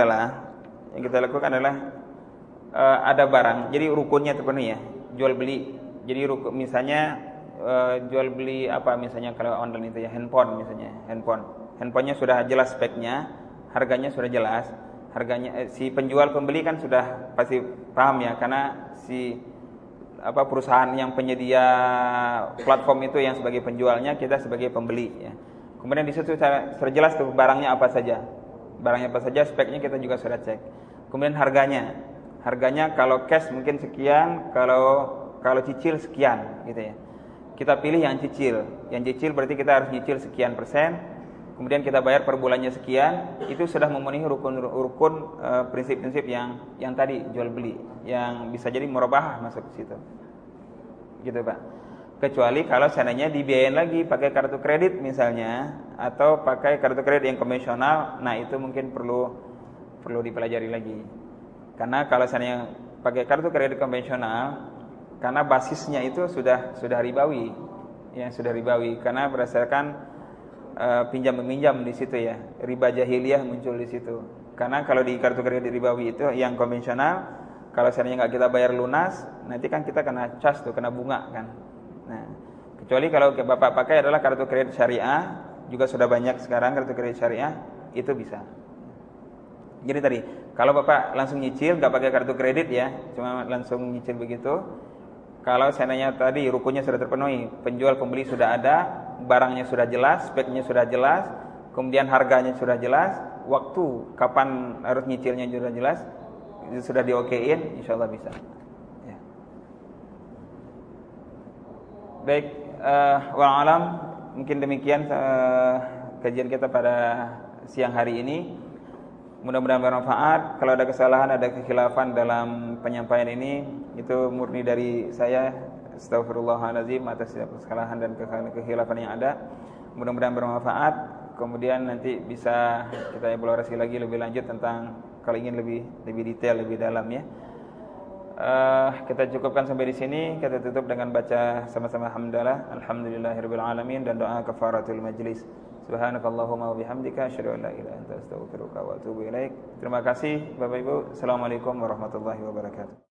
adalah ada barang, jadi rukunnya terpenuhi ya, jual beli. Jadi rukun misalnya jual beli apa misalnya kalau online itu ya, handphonenya sudah jelas speknya, harganya sudah jelas, harganya si penjual pembeli kan sudah pasti paham ya, karena si perusahaan yang penyedia platform itu yang sebagai penjualnya, kita sebagai pembeli ya. Kemudian di situ sudah jelas tuh barangnya apa saja, speknya kita juga sudah cek. Kemudian harganya kalau cash mungkin sekian, kalau cicil sekian gitu ya. Kita pilih yang cicil. Yang cicil berarti kita harus nyicil sekian persen. Kemudian kita bayar per bulannya sekian. Itu sudah memenuhi rukun prinsip-prinsip yang tadi jual beli, yang bisa jadi murabahah masuk ke situ. Gitu, Pak. Kecuali kalau seandainya dibiayain lagi pakai kartu kredit misalnya, atau pakai kartu kredit yang konvensional, nah itu mungkin perlu dipelajari lagi. Karena kalau seandainya pakai kartu kredit konvensional, karena basisnya itu sudah ribawi, ya sudah ribawi, karena berdasarkan pinjam meminjam di situ ya, riba jahiliyah muncul di situ. Karena kalau di kartu kredit ribawi itu yang konvensional, kalau seandainya nggak kita bayar lunas, nanti kan kita kena cas tuh, kena bunga kan. Nah, kecuali kalau bapak pakai adalah kartu kredit syariah, juga sudah banyak sekarang kartu kredit syariah, itu bisa. Jadi tadi, kalau bapak langsung nyicil, nggak pakai kartu kredit ya, cuma langsung nyicil begitu. Kalau seandainya tadi rukunnya sudah terpenuhi, penjual pembeli sudah ada, barangnya sudah jelas, speknya sudah jelas, kemudian harganya sudah jelas, waktu kapan harus nyicilnya sudah jelas, itu sudah di-okein, insyaallah bisa. Ya. Baik, wa'alam, mungkin demikian kajian kita pada siang hari ini. Mudah-mudahan bermanfaat. Kalau ada kesalahan, ada kekhilafan dalam penyampaian ini, itu murni dari saya. Astaghfirullahaladzim atas setiap kesalahan dan kekhilafan yang ada. Mudah-mudahan bermanfaat. Kemudian nanti bisa kita evaluasi lagi lebih lanjut tentang kalau ingin lebih detail, lebih dalam ya. Kita cukupkan sampai di sini. Kita tutup dengan baca sama-sama hamdalah, alhamdulillahirabbil alamin, dan doa kafaratul majlis. Subhanakallahumma wa bihamdika asyhadu an la ilaha illa anta astaghfiruka wa atubu ilaik. Terima kasih Bapak Ibu. Assalamualaikum warahmatullahi wabarakatuh.